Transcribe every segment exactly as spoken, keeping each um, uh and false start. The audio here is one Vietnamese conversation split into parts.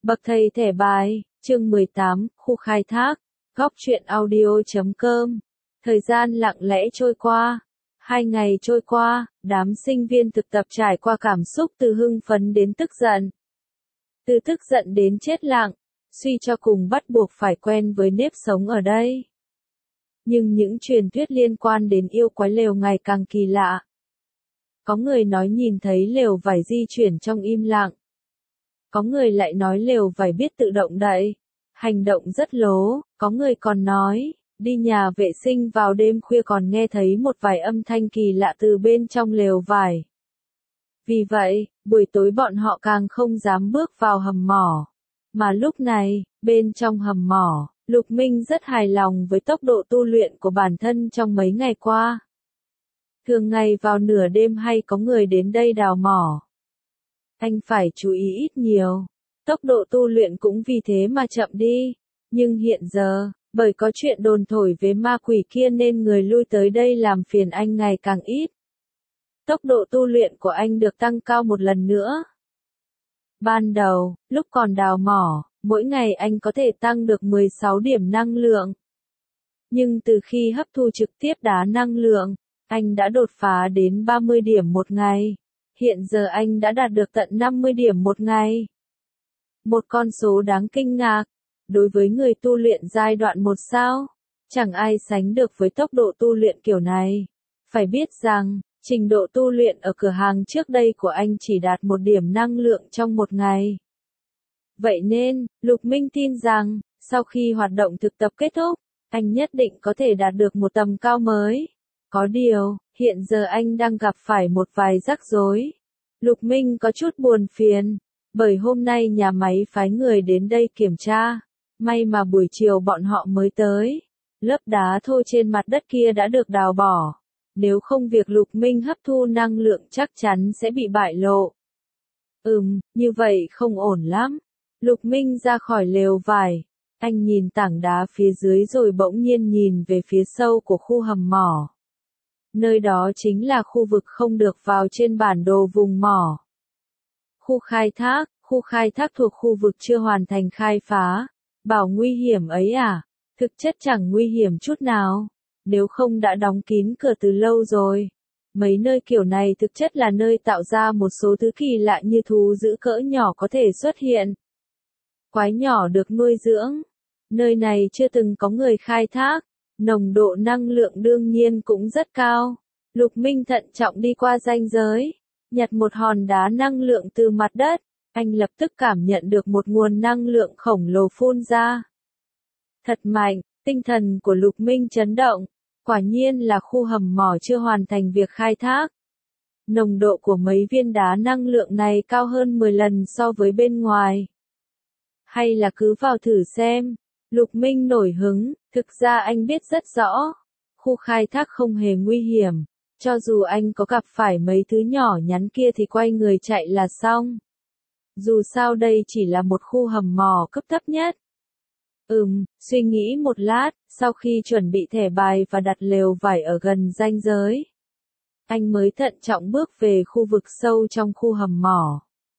Bậc thầy thẻ bài, chương mười tám, khu khai thác, góc truyện audio chấm com. Thời gian lặng lẽ trôi qua. Hai ngày trôi qua, đám sinh viên thực tập trải qua cảm xúc từ hưng phấn đến tức giận. Từ tức giận đến chết lặng, suy cho cùng bắt buộc phải quen với nếp sống ở đây. Nhưng những truyền thuyết liên quan đến yêu quái lều ngày càng kỳ lạ. Có người nói nhìn thấy lều vải di chuyển trong im lặng. Có người lại nói lều vải biết tự động đậy, hành động rất lố, có người còn nói, đi nhà vệ sinh vào đêm khuya còn nghe thấy một vài âm thanh kỳ lạ từ bên trong lều vải. Vì vậy, buổi tối bọn họ càng không dám bước vào hầm mỏ. Mà lúc này, bên trong hầm mỏ, Lục Minh rất hài lòng với tốc độ tu luyện của bản thân trong mấy ngày qua. Thường ngày vào nửa đêm hay có người đến đây đào mỏ. Anh phải chú ý ít nhiều. Tốc độ tu luyện cũng vì thế mà chậm đi. Nhưng hiện giờ, bởi có chuyện đồn thổi về ma quỷ kia nên người lui tới đây làm phiền anh ngày càng ít. Tốc độ tu luyện của anh được tăng cao một lần nữa. Ban đầu, lúc còn đào mỏ, mỗi ngày anh có thể tăng được mười sáu điểm năng lượng. Nhưng từ khi hấp thu trực tiếp đá năng lượng, anh đã đột phá đến ba mươi điểm một ngày. Hiện giờ anh đã đạt được tận năm mươi điểm một ngày. Một con số đáng kinh ngạc. Đối với người tu luyện giai đoạn một sao, chẳng ai sánh được với tốc độ tu luyện kiểu này. Phải biết rằng, trình độ tu luyện ở cửa hàng trước đây của anh chỉ đạt một điểm năng lượng trong một ngày. Vậy nên, Lục Minh tin rằng, sau khi hoạt động thực tập kết thúc, anh nhất định có thể đạt được một tầm cao mới. Có điều, hiện giờ anh đang gặp phải một vài rắc rối. Lục Minh có chút buồn phiền, bởi hôm nay nhà máy phái người đến đây kiểm tra. May mà buổi chiều bọn họ mới tới. Lớp đá thô trên mặt đất kia đã được đào bỏ. Nếu không việc Lục Minh hấp thu năng lượng chắc chắn sẽ bị bại lộ. Ừm, như vậy không ổn lắm. Lục Minh ra khỏi lều vải. Anh nhìn tảng đá phía dưới rồi bỗng nhiên nhìn về phía sâu của khu hầm mỏ. Nơi đó chính là khu vực không được vào trên bản đồ vùng mỏ. Khu khai thác, khu khai thác thuộc khu vực chưa hoàn thành khai phá. Bảo nguy hiểm ấy à? Thực chất chẳng nguy hiểm chút nào. Nếu không đã đóng kín cửa từ lâu rồi. Mấy nơi kiểu này thực chất là nơi tạo ra một số thứ kỳ lạ như thú dữ cỡ nhỏ có thể xuất hiện. Quái nhỏ được nuôi dưỡng. Nơi này chưa từng có người khai thác. Nồng độ năng lượng đương nhiên cũng rất cao. Lục Minh thận trọng đi qua ranh giới. Nhặt một hòn đá năng lượng từ mặt đất. Anh lập tức cảm nhận được một nguồn năng lượng khổng lồ phun ra. Thật mạnh, tinh thần của Lục Minh chấn động. Quả nhiên là khu hầm mỏ chưa hoàn thành việc khai thác. Nồng độ của mấy viên đá năng lượng này cao hơn mười lần so với bên ngoài. Hay là cứ vào thử xem. Lục Minh nổi hứng, thực ra anh biết rất rõ. Khu khai thác không hề nguy hiểm. Cho dù anh có gặp phải mấy thứ nhỏ nhắn kia thì quay người chạy là xong. Dù sao đây chỉ là một khu hầm mỏ cấp thấp nhất. Ừm, suy nghĩ một lát, sau khi chuẩn bị thẻ bài và đặt lều vải ở gần ranh giới. Anh mới thận trọng bước về khu vực sâu trong khu hầm mỏ.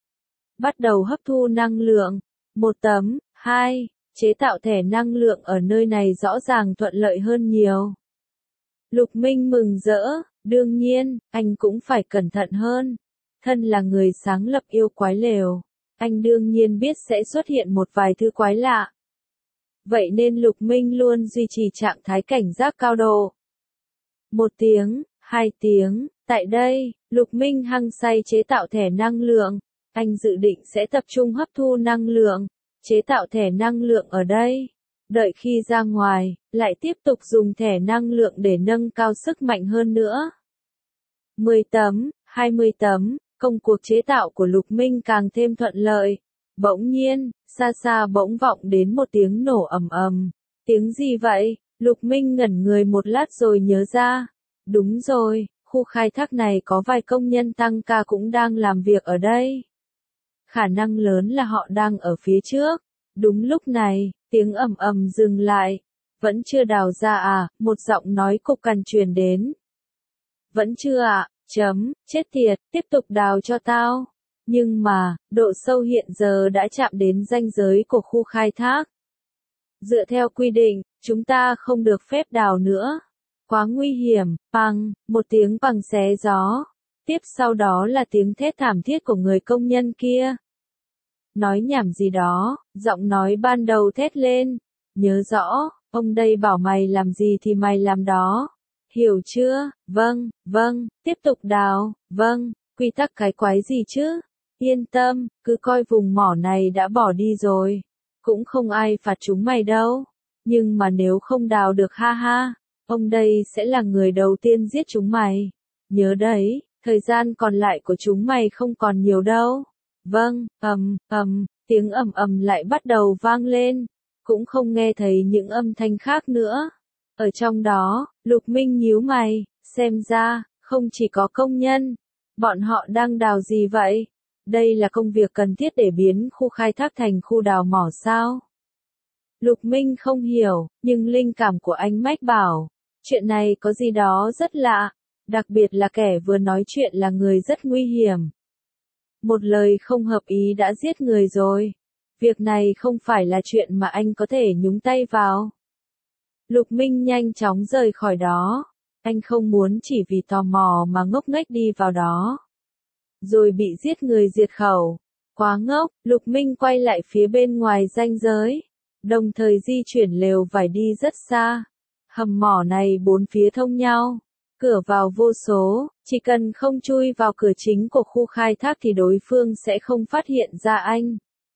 Bắt đầu hấp thu năng lượng. Một tấm, hai, chế tạo thẻ năng lượng ở nơi này rõ ràng thuận lợi hơn nhiều. Lục Minh mừng rỡ, đương nhiên, anh cũng phải cẩn thận hơn. Thân là người sáng lập yêu quái lều, anh đương nhiên biết sẽ xuất hiện một vài thứ quái lạ. Vậy nên Lục Minh luôn duy trì trạng thái cảnh giác cao độ. Một tiếng, hai tiếng, tại đây, Lục Minh hăng say chế tạo thẻ năng lượng. Anh dự định sẽ tập trung hấp thu năng lượng, chế tạo thẻ năng lượng ở đây. Đợi khi ra ngoài, lại tiếp tục dùng thẻ năng lượng để nâng cao sức mạnh hơn nữa. mười tấm, hai mươi tấm, công cuộc chế tạo của Lục Minh càng thêm thuận lợi. Bỗng nhiên, xa xa bỗng vọng đến một tiếng nổ ầm ầm. Tiếng gì vậy? Lục Minh ngẩn người một lát rồi nhớ ra. Đúng rồi, khu khai thác này có vài công nhân tăng ca cũng đang làm việc ở đây. Khả năng lớn là họ đang ở phía trước. Đúng lúc này, tiếng ầm ầm dừng lại. Vẫn chưa đào ra à? Một giọng nói cục cằn truyền đến. Vẫn chưa ạ, à? Chấm, chết tiệt, tiếp tục đào cho tao. Nhưng mà, độ sâu hiện giờ đã chạm đến ranh giới của khu khai thác. Dựa theo quy định, chúng ta không được phép đào nữa. Quá nguy hiểm, bằng, một tiếng bằng xé gió. Tiếp sau đó là tiếng thét thảm thiết của người công nhân kia. Nói nhảm gì đó, giọng nói ban đầu thét lên. Nhớ rõ, ông đây bảo mày làm gì thì mày làm đó. Hiểu chưa? Vâng, vâng, tiếp tục đào, vâng, quy tắc cái quái gì chứ? Yên tâm, cứ coi vùng mỏ này đã bỏ đi rồi. Cũng không ai phạt chúng mày đâu. Nhưng mà nếu không đào được ha ha, ông đây sẽ là người đầu tiên giết chúng mày. Nhớ đấy, thời gian còn lại của chúng mày không còn nhiều đâu. Vâng, ầm, ầm, tiếng ầm ầm lại bắt đầu vang lên. Cũng không nghe thấy những âm thanh khác nữa. Ở trong đó, Lục Minh nhíu mày, xem ra, không chỉ có công nhân. Bọn họ đang đào gì vậy? Đây là công việc cần thiết để biến khu khai thác thành khu đào mỏ sao? Lục Minh không hiểu, nhưng linh cảm của anh mách bảo, chuyện này có gì đó rất lạ, đặc biệt là kẻ vừa nói chuyện là người rất nguy hiểm. Một lời không hợp ý đã giết người rồi. Việc này không phải là chuyện mà anh có thể nhúng tay vào. Lục Minh nhanh chóng rời khỏi đó. Anh không muốn chỉ vì tò mò mà ngốc nghếch đi vào đó. Rồi bị giết người diệt khẩu. Quá ngốc, Lục Minh quay lại phía bên ngoài ranh giới. Đồng thời di chuyển lều vải đi rất xa. Hầm mỏ này bốn phía thông nhau. Cửa vào vô số, chỉ cần không chui vào cửa chính của khu khai thác thì đối phương sẽ không phát hiện ra anh.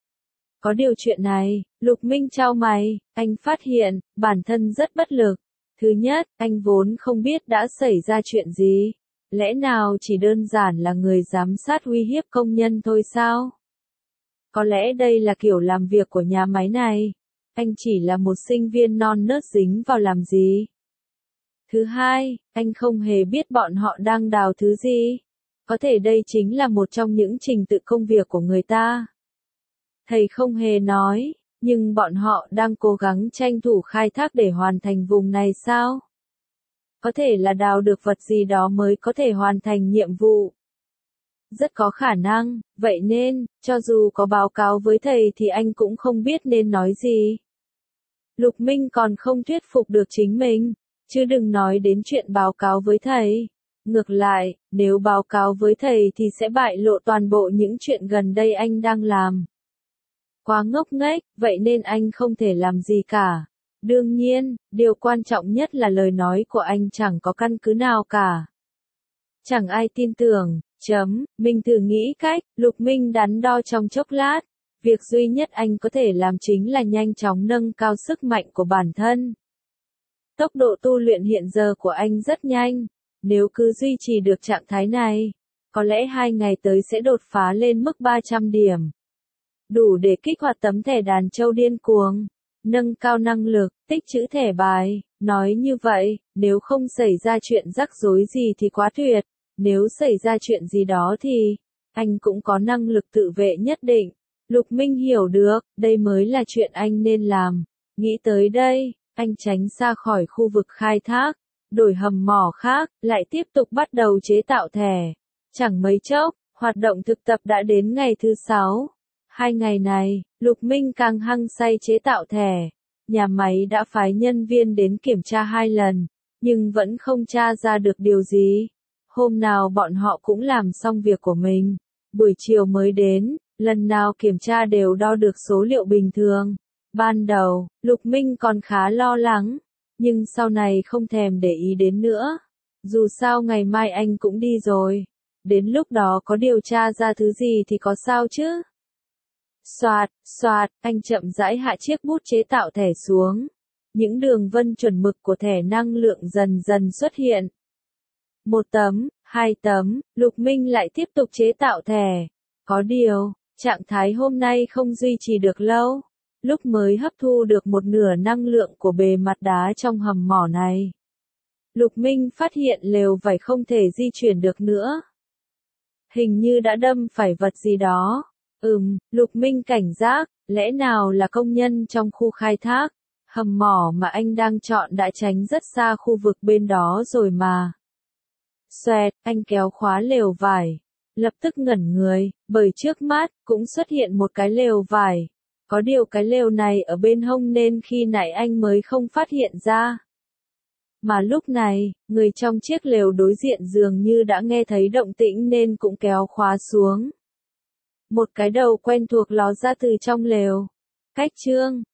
Có điều chuyện này, Lục Minh chau mày, anh phát hiện, bản thân rất bất lực. Thứ nhất, anh vốn không biết đã xảy ra chuyện gì. Lẽ nào chỉ đơn giản là người giám sát uy hiếp công nhân thôi sao? Có lẽ đây là kiểu làm việc của nhà máy này. Anh chỉ là một sinh viên non nớt dính vào làm gì? Thứ hai, anh không hề biết bọn họ đang đào thứ gì. Có thể đây chính là một trong những trình tự công việc của người ta. Thầy không hề nói, nhưng bọn họ đang cố gắng tranh thủ khai thác để hoàn thành vùng này sao? Có thể là đào được vật gì đó mới có thể hoàn thành nhiệm vụ. Rất có khả năng, vậy nên, cho dù có báo cáo với thầy thì anh cũng không biết nên nói gì. Lục Minh còn không thuyết phục được chính mình, chứ đừng nói đến chuyện báo cáo với thầy. Ngược lại, nếu báo cáo với thầy thì sẽ bại lộ toàn bộ những chuyện gần đây anh đang làm. Quá ngốc nghếch, vậy nên anh không thể làm gì cả. Đương nhiên, điều quan trọng nhất là lời nói của anh chẳng có căn cứ nào cả. Chẳng ai tin tưởng, chấm, mình thử nghĩ cách, Lục Minh đắn đo trong chốc lát. Việc duy nhất anh có thể làm chính là nhanh chóng nâng cao sức mạnh của bản thân. Tốc độ tu luyện hiện giờ của anh rất nhanh. Nếu cứ duy trì được trạng thái này, có lẽ hai ngày tới sẽ đột phá lên mức ba trăm điểm. Đủ để kích hoạt tấm thẻ đàn châu điên cuồng, nâng cao năng lực, tích trữ thẻ bài. Nói như vậy, nếu không xảy ra chuyện rắc rối gì thì quá tuyệt. Nếu xảy ra chuyện gì đó thì, anh cũng có năng lực tự vệ nhất định. Lục Minh hiểu được, đây mới là chuyện anh nên làm. Nghĩ tới đây, anh tránh xa khỏi khu vực khai thác, đổi hầm mỏ khác, lại tiếp tục bắt đầu chế tạo thẻ. Chẳng mấy chốc, hoạt động thực tập đã đến ngày thứ sáu. Hai ngày này, Lục Minh càng hăng say chế tạo thẻ. Nhà máy đã phái nhân viên đến kiểm tra hai lần, nhưng vẫn không tra ra được điều gì. Hôm nào bọn họ cũng làm xong việc của mình. Buổi chiều mới đến, lần nào kiểm tra đều đo được số liệu bình thường. Ban đầu, Lục Minh còn khá lo lắng, nhưng sau này không thèm để ý đến nữa. Dù sao ngày mai anh cũng đi rồi. Đến lúc đó có điều tra ra thứ gì thì có sao chứ? Xoạt, xoạt, anh chậm rãi hạ chiếc bút chế tạo thẻ xuống. Những đường vân chuẩn mực của thẻ năng lượng dần dần xuất hiện. Một tấm, hai tấm, Lục Minh lại tiếp tục chế tạo thẻ. Có điều, trạng thái hôm nay không duy trì được lâu. Lúc mới hấp thu được một nửa năng lượng của bề mặt đá trong hầm mỏ này, Lục Minh phát hiện lều vải không thể di chuyển được nữa. Hình như đã đâm phải vật gì đó. Ừm, Lục Minh cảnh giác, lẽ nào là công nhân trong khu khai thác? Hầm mỏ mà anh đang chọn đã tránh rất xa khu vực bên đó rồi mà. Xoẹt, anh kéo khóa lều vải. lập tức ngẩn người, bởi trước mắt cũng xuất hiện một cái lều vải. Có điều cái lều này ở bên hông nên khi nãy anh mới không phát hiện ra. Mà lúc này, người trong chiếc lều đối diện dường như đã nghe thấy động tĩnh nên cũng kéo khóa xuống. Một cái đầu quen thuộc ló ra từ trong lều. Cách chương